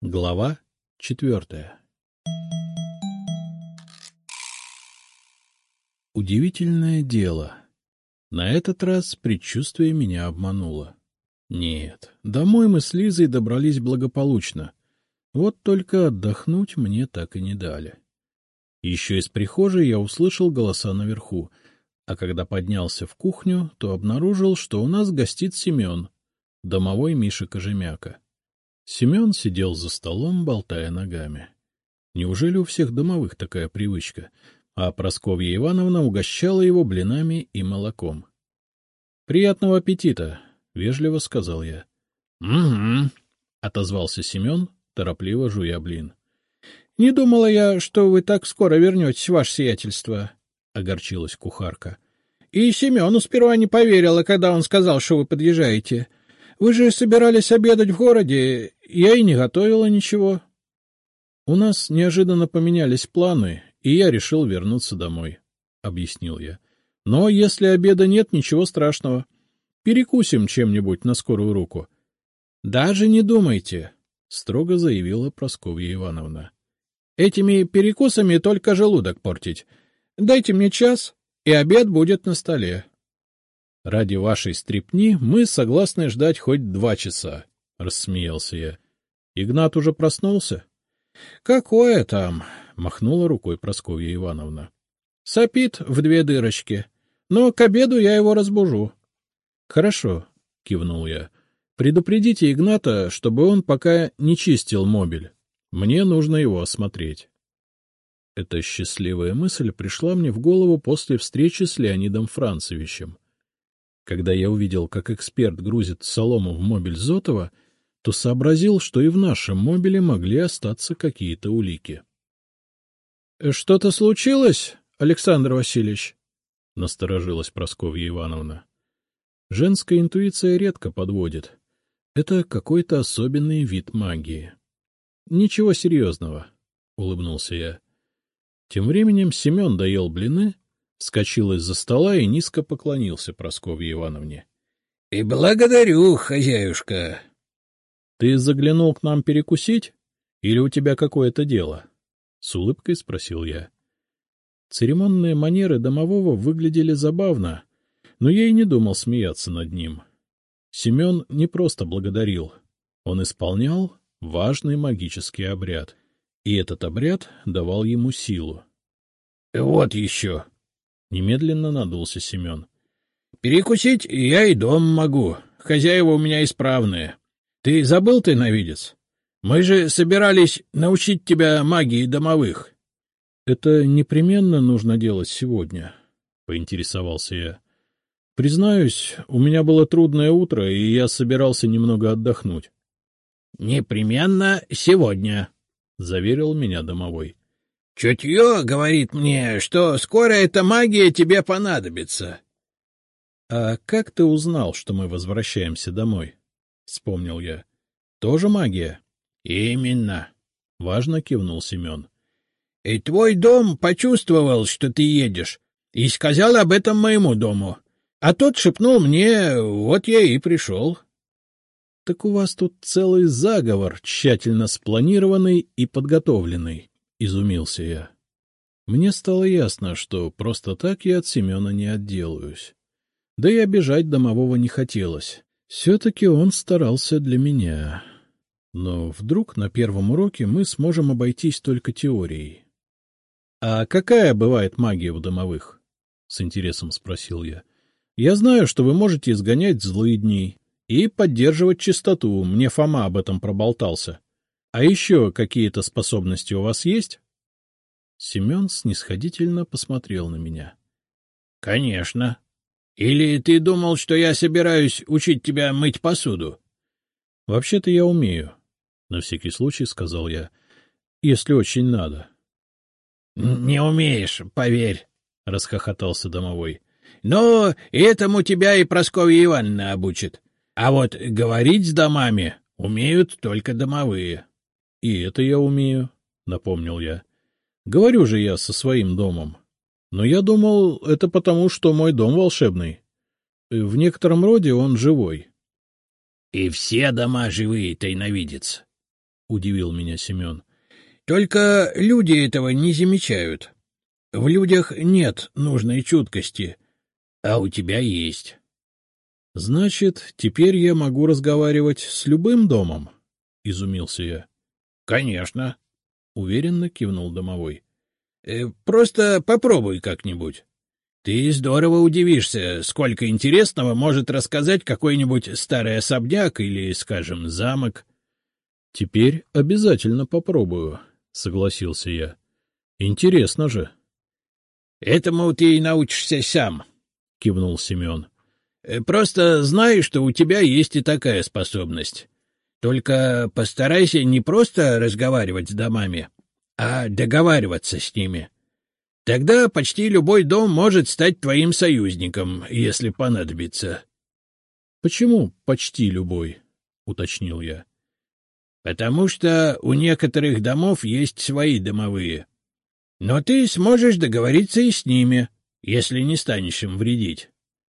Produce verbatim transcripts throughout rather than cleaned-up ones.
Глава четвертая. Удивительное дело. На этот раз предчувствие меня обмануло. Нет, домой мы с Лизой добрались благополучно. Вот только отдохнуть мне так и не дали. Еще из прихожей я услышал голоса наверху, а когда поднялся в кухню, то обнаружил, что у нас гостит Семен, домовой Миша Кожемяка. Семен сидел за столом, болтая ногами. Неужели у всех домовых такая привычка? А Прасковья Ивановна угощала его блинами и молоком. — Приятного аппетита! — вежливо сказал я. — Угу, — отозвался Семен, торопливо жуя блин. — Не думала я, что вы так скоро вернетесь, ваше сиятельство, — огорчилась кухарка. — И Семену сперва не поверила, когда он сказал, что вы подъезжаете. Вы же собирались обедать в городе, я и не готовила ничего. У нас неожиданно поменялись планы, и я решил вернуться домой, — объяснил я. Но если обеда нет, ничего страшного. Перекусим чем-нибудь на скорую руку. — Даже не думайте, — строго заявила Прасковья Ивановна. — Этими перекусами только желудок портить. Дайте мне час, и обед будет на столе. — Ради вашей стряпни мы согласны ждать хоть два часа, — рассмеялся я. — Игнат уже проснулся? — Какое там? — махнула рукой Прасковья Ивановна. — Сопит в две дырочки, но к обеду я его разбужу. — Хорошо, — кивнул я. — Предупредите Игната, чтобы он пока не чистил мобиль. Мне нужно его осмотреть. Эта счастливая мысль пришла мне в голову после встречи с Леонидом Францевичем. Когда я увидел, как эксперт грузит солому в мобиль Зотова, то сообразил, что и в нашем мобиле могли остаться какие-то улики. — Что-то случилось, Александр Васильевич? — насторожилась Прасковья Ивановна. Женская интуиция редко подводит. Это какой-то особенный вид магии. — Ничего серьезного, — улыбнулся я. Тем временем Семен доел блины, вскочил из-за стола и низко поклонился Прасковье Ивановне. — И благодарю, хозяюшка. — Ты заглянул к нам перекусить? Или у тебя какое-то дело? — с улыбкой спросил я. Церемонные манеры домового выглядели забавно, но я и не думал смеяться над ним. Семен не просто благодарил, он исполнял важный магический обряд, и этот обряд давал ему силу. — Вот еще! — немедленно надулся Семен. — Перекусить я и дом могу, хозяева у меня исправные. Ты забыл, тайновидец? Мы же собирались научить тебя магии домовых. — Это непременно нужно делать сегодня, — поинтересовался я. — Признаюсь, у меня было трудное утро, и я собирался немного отдохнуть. — Непременно сегодня, — заверил меня домовой. — Чутье говорит мне, что скоро эта магия тебе понадобится. — А как ты узнал, что мы возвращаемся домой? — вспомнил я. — Тоже магия? — Именно, — важно кивнул Семен. — И твой дом почувствовал, что ты едешь, и сказал об этом моему дому. А тот шепнул мне, вот я и пришел. — Так у вас тут целый заговор, тщательно спланированный и подготовленный, — изумился я. Мне стало ясно, что просто так я от Семена не отделаюсь. Да и обижать домового не хотелось. Все-таки он старался для меня. Но вдруг на первом уроке мы сможем обойтись только теорией. — А какая бывает магия у домовых? — с интересом спросил я. — Я знаю, что вы можете изгонять злыдней и поддерживать чистоту, мне Фома об этом проболтался. А еще какие-то способности у вас есть? Семен снисходительно посмотрел на меня. — Конечно. Или ты думал, что я собираюсь учить тебя мыть посуду? — Вообще-то я умею, — на всякий случай сказал я, — если очень надо. — Не умеешь, поверь, — расхохотался домовой. — Но этому тебя и Прасковья Ивановна обучит. А вот говорить с домами умеют только домовые. — И это я умею, — напомнил я. — Говорю же я со своим домом. Но я думал, это потому, что мой дом волшебный. В некотором роде он живой. — И все дома живые, тайновидец, — удивил меня Семен. — Только люди этого не замечают. В людях нет нужной чуткости, а у тебя есть. — Значит, теперь я могу разговаривать с любым домом? — изумился я. — Конечно, — уверенно кивнул домовой. э, — Просто попробуй как-нибудь. Ты здорово удивишься, сколько интересного может рассказать какой-нибудь старый особняк или, скажем, замок. — Теперь обязательно попробую, — согласился я. — Интересно же. — Этому ты и научишься сам, — кивнул Семен. — Просто знай, что у тебя есть и такая способность. Только постарайся не просто разговаривать с домами, а договариваться с ними. Тогда почти любой дом может стать твоим союзником, если понадобится. — Почему почти любой? — уточнил я. — Потому что у некоторых домов есть свои домовые. Но ты сможешь договориться и с ними, если не станешь им вредить.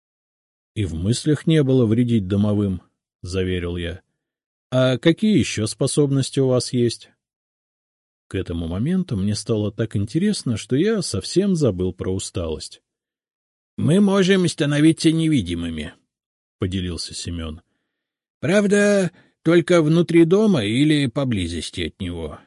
— И в мыслях не было вредить домовым, — заверил я. — А какие еще способности у вас есть? К этому моменту мне стало так интересно, что я совсем забыл про усталость. — Мы можем становиться невидимыми, — поделился Семен. — Правда, только внутри дома или поблизости от него.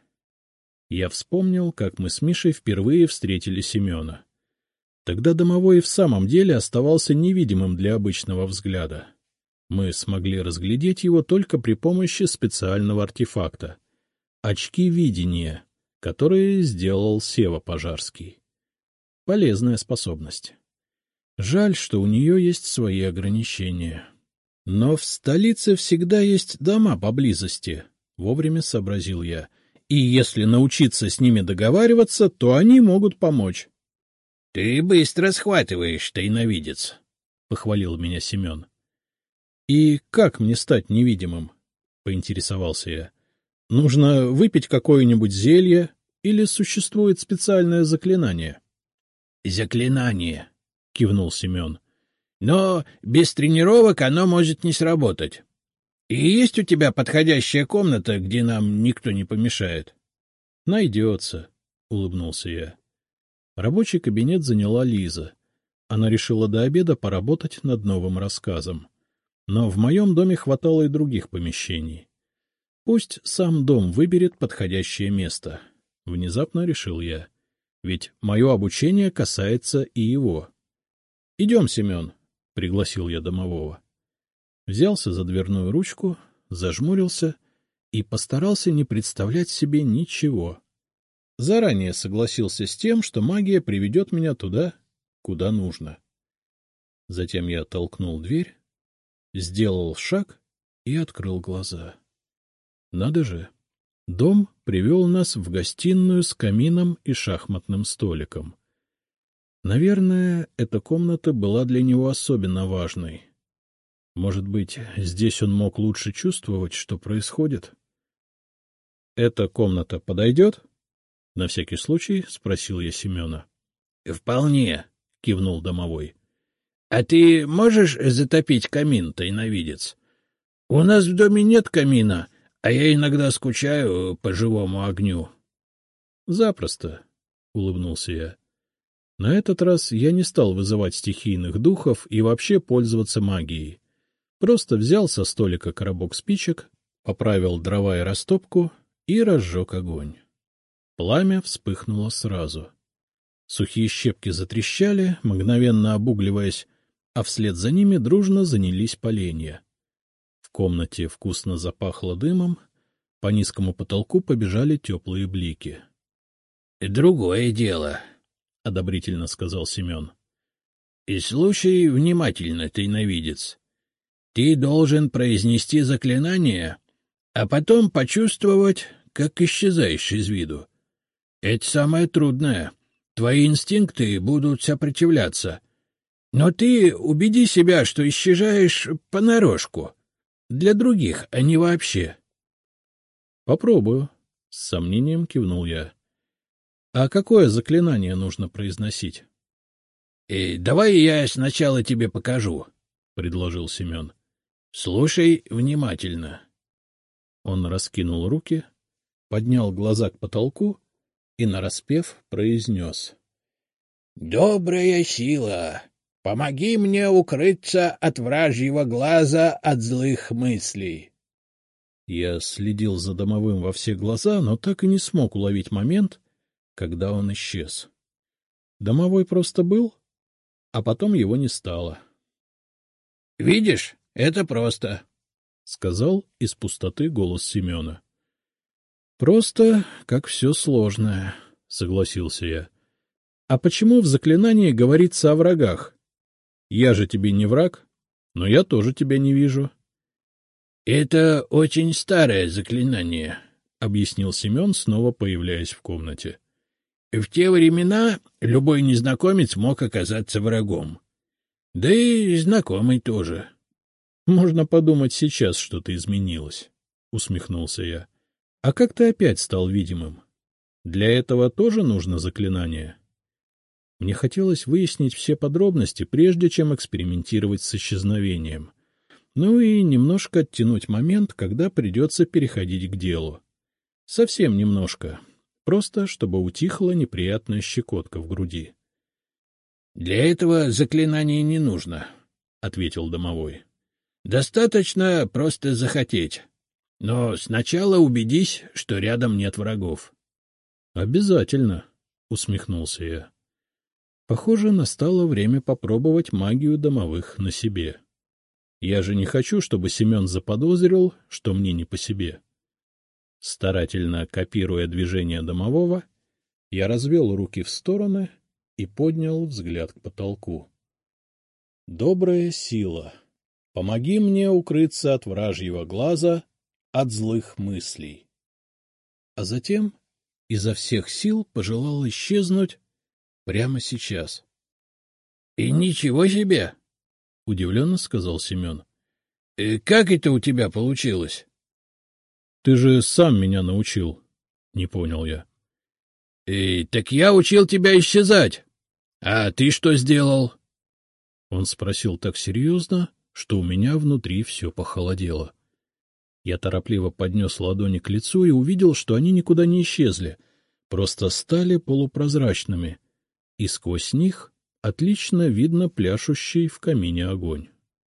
Я вспомнил, как мы с Мишей впервые встретили Семена. Тогда домовой в самом деле оставался невидимым для обычного взгляда. Мы смогли разглядеть его только при помощи специального артефакта — очки видения, которые сделал Сева Пожарский. Полезная способность. Жаль, что у нее есть свои ограничения. Но в столице всегда есть дома поблизости, — вовремя сообразил я. И если научиться с ними договариваться, то они могут помочь. — Ты быстро схватываешь, тайновидец, — похвалил меня Семен. — И как мне стать невидимым? — поинтересовался я. — Нужно выпить какое-нибудь зелье или существует специальное заклинание? — Заклинание, — кивнул Семен. — Но без тренировок оно может не сработать. И есть у тебя подходящая комната, где нам никто не помешает? — Найдется, — улыбнулся я. Рабочий кабинет заняла Лиза. Она решила до обеда поработать над новым рассказом. Но в моем доме хватало и других помещений. Пусть сам дом выберет подходящее место. Внезапно решил я. Ведь мое обучение касается и его. — Идем, Семен, — пригласил я домового. Взялся за дверную ручку, зажмурился и постарался не представлять себе ничего. Заранее согласился с тем, что магия приведет меня туда, куда нужно. Затем я толкнул дверь, сделал шаг и открыл глаза. Надо же! Дом привел нас в гостиную с камином и шахматным столиком. Наверное, эта комната была для него особенно важной. Может быть, здесь он мог лучше чувствовать, что происходит? — Эта комната подойдет? — на всякий случай спросил я Семена. — Вполне, — кивнул домовой. — А ты можешь затопить камин, тайновидец? У нас в доме нет камина, а я иногда скучаю по живому огню. — Запросто, — улыбнулся я. На этот раз я не стал вызывать стихийных духов и вообще пользоваться магией. Просто взял со столика коробок спичек, поправил дрова и растопку и разжег огонь. Пламя вспыхнуло сразу. Сухие щепки затрещали, мгновенно обугливаясь, а вслед за ними дружно занялись поленья. В комнате вкусно запахло дымом, по низкому потолку побежали теплые блики. — Другое дело, — одобрительно сказал Семен. — И слушай внимательно, тайновидец. Ты должен произнести заклинание, а потом почувствовать, как исчезаешь из виду. Это самое трудное. Твои инстинкты будут сопротивляться. Но ты убеди себя, что исчезаешь понарошку. Для других, а не вообще. — Попробую, — с сомнением кивнул я. — А какое заклинание нужно произносить? — Давай я сначала тебе покажу, — предложил Семен. — Слушай внимательно. Он раскинул руки. поднял глаза к потолку и нараспев произнес: — Добрая сила, помоги мне укрыться от вражьего глаза, от злых мыслей. Я следил за домовым во все глаза, но так и не смог уловить момент, когда он исчез. Домовой просто был, а потом его не стало. — Видишь, это просто, — сказал из пустоты голос Семена. — Просто, как все сложное, — согласился я. — А почему в заклинании говорится о врагах? Я же тебе не враг, но я тоже тебя не вижу. — Это очень старое заклинание, — объяснил Семен, снова появляясь в комнате. — В те времена любой незнакомец мог оказаться врагом. Да и знакомый тоже. — Можно подумать, сейчас что-то изменилось, — усмехнулся я. — А как ты опять стал видимым? Для этого тоже нужно заклинание? Мне хотелось выяснить все подробности, прежде чем экспериментировать с исчезновением. Ну и немножко оттянуть момент, когда придется переходить к делу. Совсем немножко. Просто, чтобы утихла неприятная щекотка в груди. — Для этого заклинания не нужно, — ответил домовой. — Достаточно просто захотеть. Но сначала убедись, что рядом нет врагов. — Обязательно, — усмехнулся я. Похоже, настало время попробовать магию домовых на себе. Я же не хочу, чтобы Семен заподозрил, что мне не по себе. Старательно копируя движения домового, я развел руки в стороны и поднял взгляд к потолку. Добрая сила, помоги мне укрыться от вражьего глаза, от злых мыслей. А затем изо всех сил пожелал исчезнуть прямо сейчас. — И ничего себе! — удивленно сказал Семен. — Как это у тебя получилось? — Ты же сам меня научил, — не понял я. — Так я учил тебя исчезать. А ты что сделал? Он спросил так серьезно, что у меня внутри все похолодело. Я торопливо поднес ладони к лицу и увидел, что они никуда не исчезли, просто стали полупрозрачными, и сквозь них отлично видно пляшущий в камине огонь.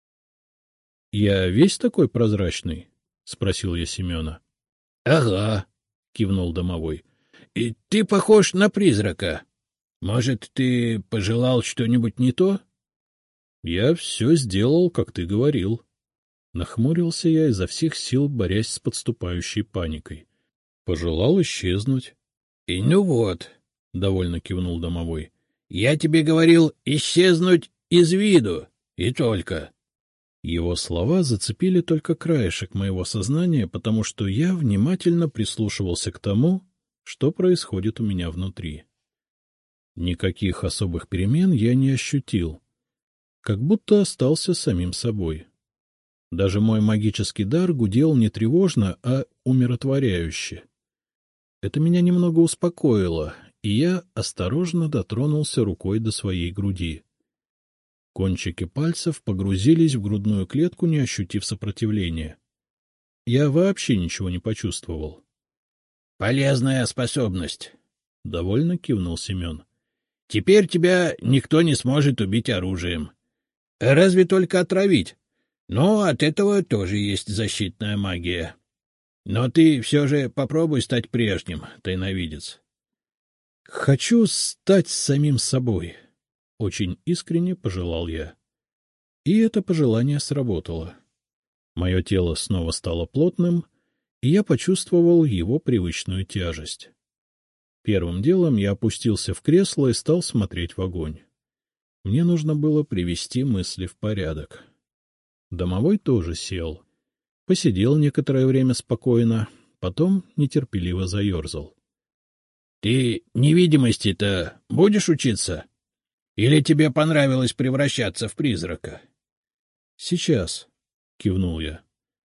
— Я весь такой прозрачный? — спросил я Семена. — Ага, — кивнул домовой. — И ты похож на призрака. Может, ты пожелал что-нибудь не то? — Я все сделал, как ты говорил. Нахмурился я изо всех сил, борясь с подступающей паникой. Пожелал исчезнуть. — И ну вот, — довольно кивнул домовой. — Я тебе говорил исчезнуть из виду, и только. Его слова зацепили только краешек моего сознания, потому что я внимательно прислушивался к тому, что происходит у меня внутри. Никаких особых перемен я не ощутил, как будто остался самим собой. Даже мой магический дар гудел не тревожно, а умиротворяюще. Это меня немного успокоило, и я осторожно дотронулся рукой до своей груди. Кончики пальцев погрузились в грудную клетку, не ощутив сопротивления. Я вообще ничего не почувствовал. — Полезная способность, — довольно кивнул Семен. — Теперь тебя никто не сможет убить оружием. Разве только отравить. Но от этого тоже есть защитная магия. Но ты все же попробуй стать прежним, тайновидец. — Хочу стать самим собой, — очень искренне пожелал я. И это пожелание сработало. Мое тело снова стало плотным, и я почувствовал его привычную тяжесть. Первым делом я опустился в кресло и стал смотреть в огонь. Мне нужно было привести мысли в порядок. Домовой тоже сел. Посидел некоторое время спокойно, потом нетерпеливо заерзал. — Ты невидимости-то будешь учиться? Или тебе понравилось превращаться в призрака? — Сейчас, — кивнул я.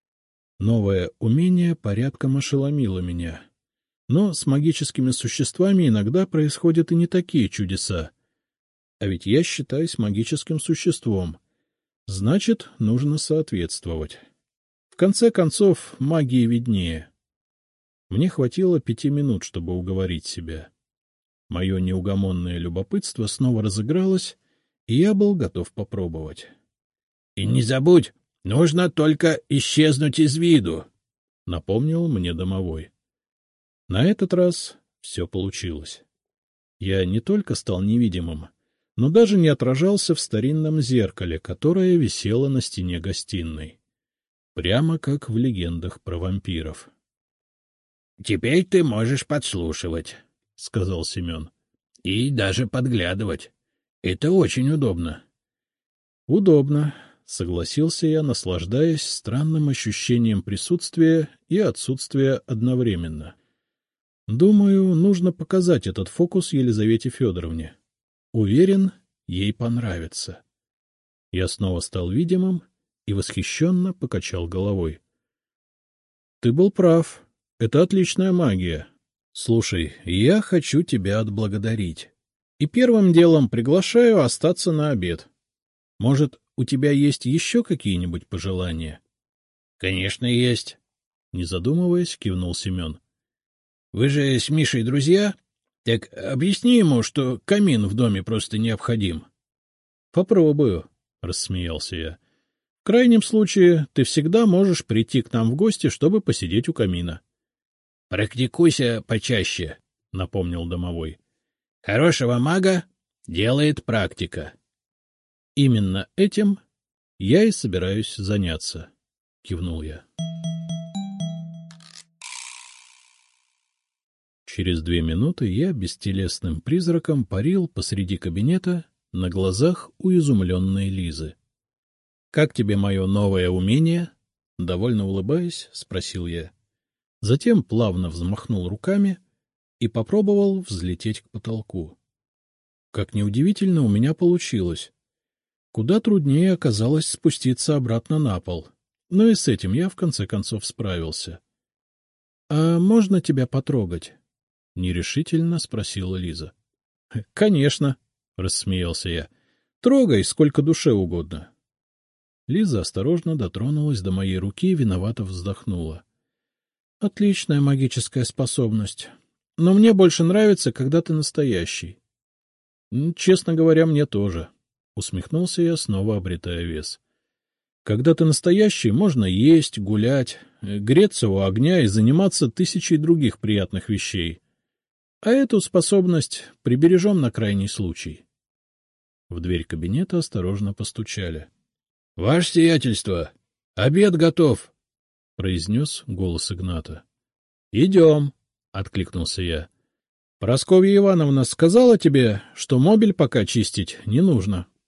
Новое умение порядком ошеломило меня. Но с магическими существами иногда происходят и не такие чудеса. А ведь я считаюсь магическим существом. Значит, нужно соответствовать. В конце концов, магии виднее. Мне хватило пяти минут, чтобы уговорить себя. Мое неугомонное любопытство снова разыгралось, и я был готов попробовать. — И не забудь, нужно только исчезнуть из виду, — напомнил мне домовой. На этот раз все получилось. Я не только стал невидимым, но даже не отражался в старинном зеркале, которое висело на стене гостиной. Прямо как в легендах про вампиров. — Теперь ты можешь подслушивать, — сказал Семен. — И даже подглядывать. Это очень удобно. — Удобно, — согласился я, наслаждаясь странным ощущением присутствия и отсутствия одновременно. Думаю, нужно показать этот фокус Елизавете Федоровне. Уверен, ей понравится. Я снова стал видимым и восхищенно покачал головой. — Ты был прав. Это отличная магия. Слушай, я хочу тебя отблагодарить. И первым делом приглашаю остаться на обед. Может, у тебя есть еще какие-нибудь пожелания? — Конечно, есть. Не задумываясь, кивнул Семен. — Вы же с Мишей друзья? Так объясни ему, что камин в доме просто необходим. — Попробую, — рассмеялся я. — В крайнем случае, ты всегда можешь прийти к нам в гости, чтобы посидеть у камина. — Практикуйся почаще, — напомнил домовой. — Хорошего мага делает практика. — Именно этим я и собираюсь заняться, — кивнул я. Через две минуты я бестелесным призраком парил посреди кабинета на глазах у изумленной Лизы. — Как тебе мое новое умение? — довольно улыбаясь, спросил я. Затем плавно взмахнул руками и попробовал взлететь к потолку. Как неудивительно, у меня получилось. Куда труднее оказалось спуститься обратно на пол, но и с этим я в конце концов справился. — А можно тебя потрогать? — нерешительно спросила Лиза. — Конечно, — рассмеялся я. — Трогай, сколько душе угодно. Лиза осторожно дотронулась до моей руки и виновато вздохнула. — Отличная магическая способность. Но мне больше нравится, когда ты настоящий. — Честно говоря, мне тоже. Усмехнулся я, снова обретая вес. Когда ты настоящий, можно есть, гулять, греться у огня и заниматься тысячей других приятных вещей. А эту способность прибережем на крайний случай. В дверь кабинета осторожно постучали. — Ваше сиятельство, обед готов! — произнес голос Игната. — Идем, — откликнулся я. — Прасковья Ивановна сказала тебе, что мобиль пока чистить не нужно.